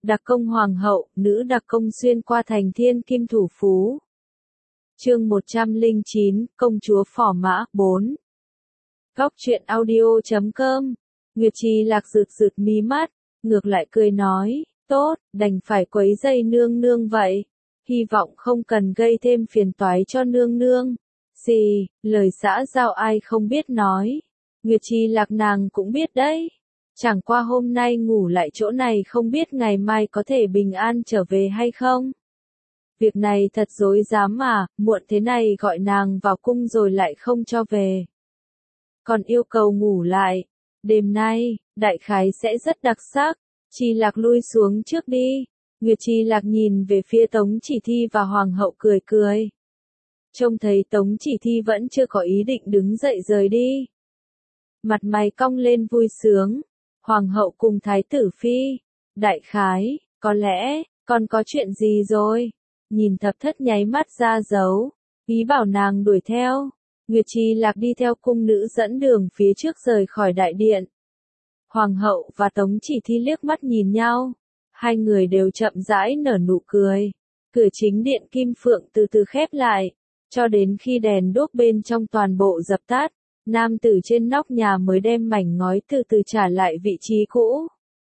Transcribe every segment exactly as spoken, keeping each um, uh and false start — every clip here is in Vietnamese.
Đặc công hoàng hậu, nữ đặc công xuyên qua thành thiên kim thủ phú. Chương một trăm lẻ chín, công chúa phò mã, bốn. Góc truyện audio chấm com. Nguyệt Trì Lạc rực rực mí mắt, ngược lại cười nói, tốt, đành phải quấy rầy nương nương vậy. Hy vọng không cần gây thêm phiền toái cho nương nương. Gì, lời xã giao ai không biết nói. Nguyệt Trì Lạc nàng cũng biết đấy. Chẳng qua hôm nay ngủ lại chỗ này không biết ngày mai có thể bình an trở về hay không. Việc này thật dối dám mà, muộn thế này gọi nàng vào cung rồi lại không cho về. Còn yêu cầu ngủ lại. Đêm nay, đại khái sẽ rất đặc sắc. Trì Lạc lui xuống trước đi. Nguyệt Trì Lạc nhìn về phía Tống Chỉ Thi và Hoàng hậu cười cười. Trông thấy Tống Chỉ Thi vẫn chưa có ý định đứng dậy rời đi. Mặt mày cong lên vui sướng. Hoàng hậu cùng thái tử phi. Đại khái, có lẽ, còn có chuyện gì rồi? Nhìn Thập Thất nháy mắt ra dấu. Ý bảo nàng đuổi theo. Nguyệt Trì Lạc đi theo cung nữ dẫn đường phía trước rời khỏi đại điện. Hoàng hậu và Tống Chỉ Thi liếc mắt nhìn nhau. Hai người đều chậm rãi nở nụ cười. Cửa chính điện Kim Phượng từ từ khép lại. Cho đến khi đèn đuốc bên trong toàn bộ dập tắt. Nam tử trên nóc nhà mới đem mảnh ngói từ từ trả lại vị trí cũ.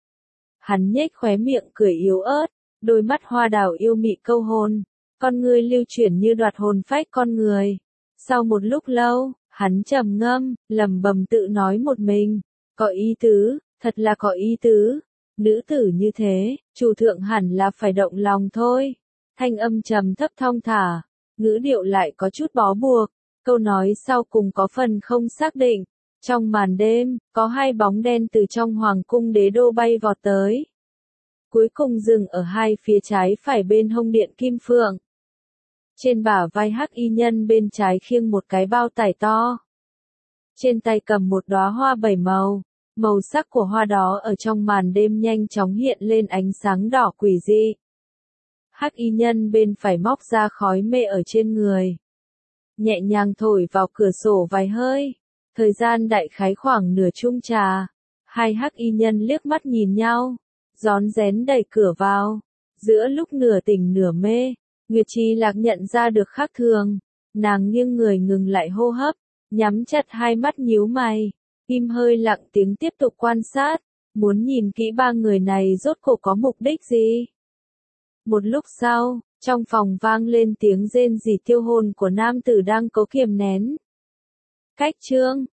Hắn nhếch khóe miệng cười yếu ớt, đôi mắt hoa đào yêu mị câu hồn, con ngươi lưu chuyển như đoạt hồn phách con người. Sau một lúc lâu, hắn trầm ngâm, lẩm bẩm tự nói một mình, có ý tứ, thật là có ý tứ. Nữ tử như thế, chủ thượng hẳn là phải động lòng thôi. Thanh âm trầm thấp thong thả, ngữ điệu lại có chút bó buộc. Câu nói sau cùng có phần không xác định. Trong màn đêm, có hai bóng đen từ trong hoàng cung đế đô bay vọt tới. Cuối cùng dừng ở hai phía trái phải bên hông điện Kim Phượng. Trên bả vai hắc y nhân bên trái khiêng một cái bao tải to. Trên tay cầm một đóa hoa bảy màu. Màu sắc của hoa đó ở trong màn đêm nhanh chóng hiện lên ánh sáng đỏ quỷ dị. Hắc y nhân bên phải móc ra khói mê ở trên người. Nhẹ nhàng thổi vào cửa sổ vài hơi. Thời gian đại khái khoảng nửa chung trà. Hai hắc y nhân liếc mắt nhìn nhau. Rón rén đẩy cửa vào. Giữa lúc nửa tỉnh nửa mê, Nguyệt Trì Lạc nhận ra được khác thường. Nàng nghiêng người ngừng lại hô hấp. Nhắm chặt hai mắt nhíu mày. Im hơi lặng tiếng tiếp tục quan sát. Muốn nhìn kỹ ba người này rốt cuộc có mục đích gì. Một lúc sau, trong phòng vang lên tiếng rên rỉ tiêu hồn của nam tử đang cố kiềm nén. Cách chương,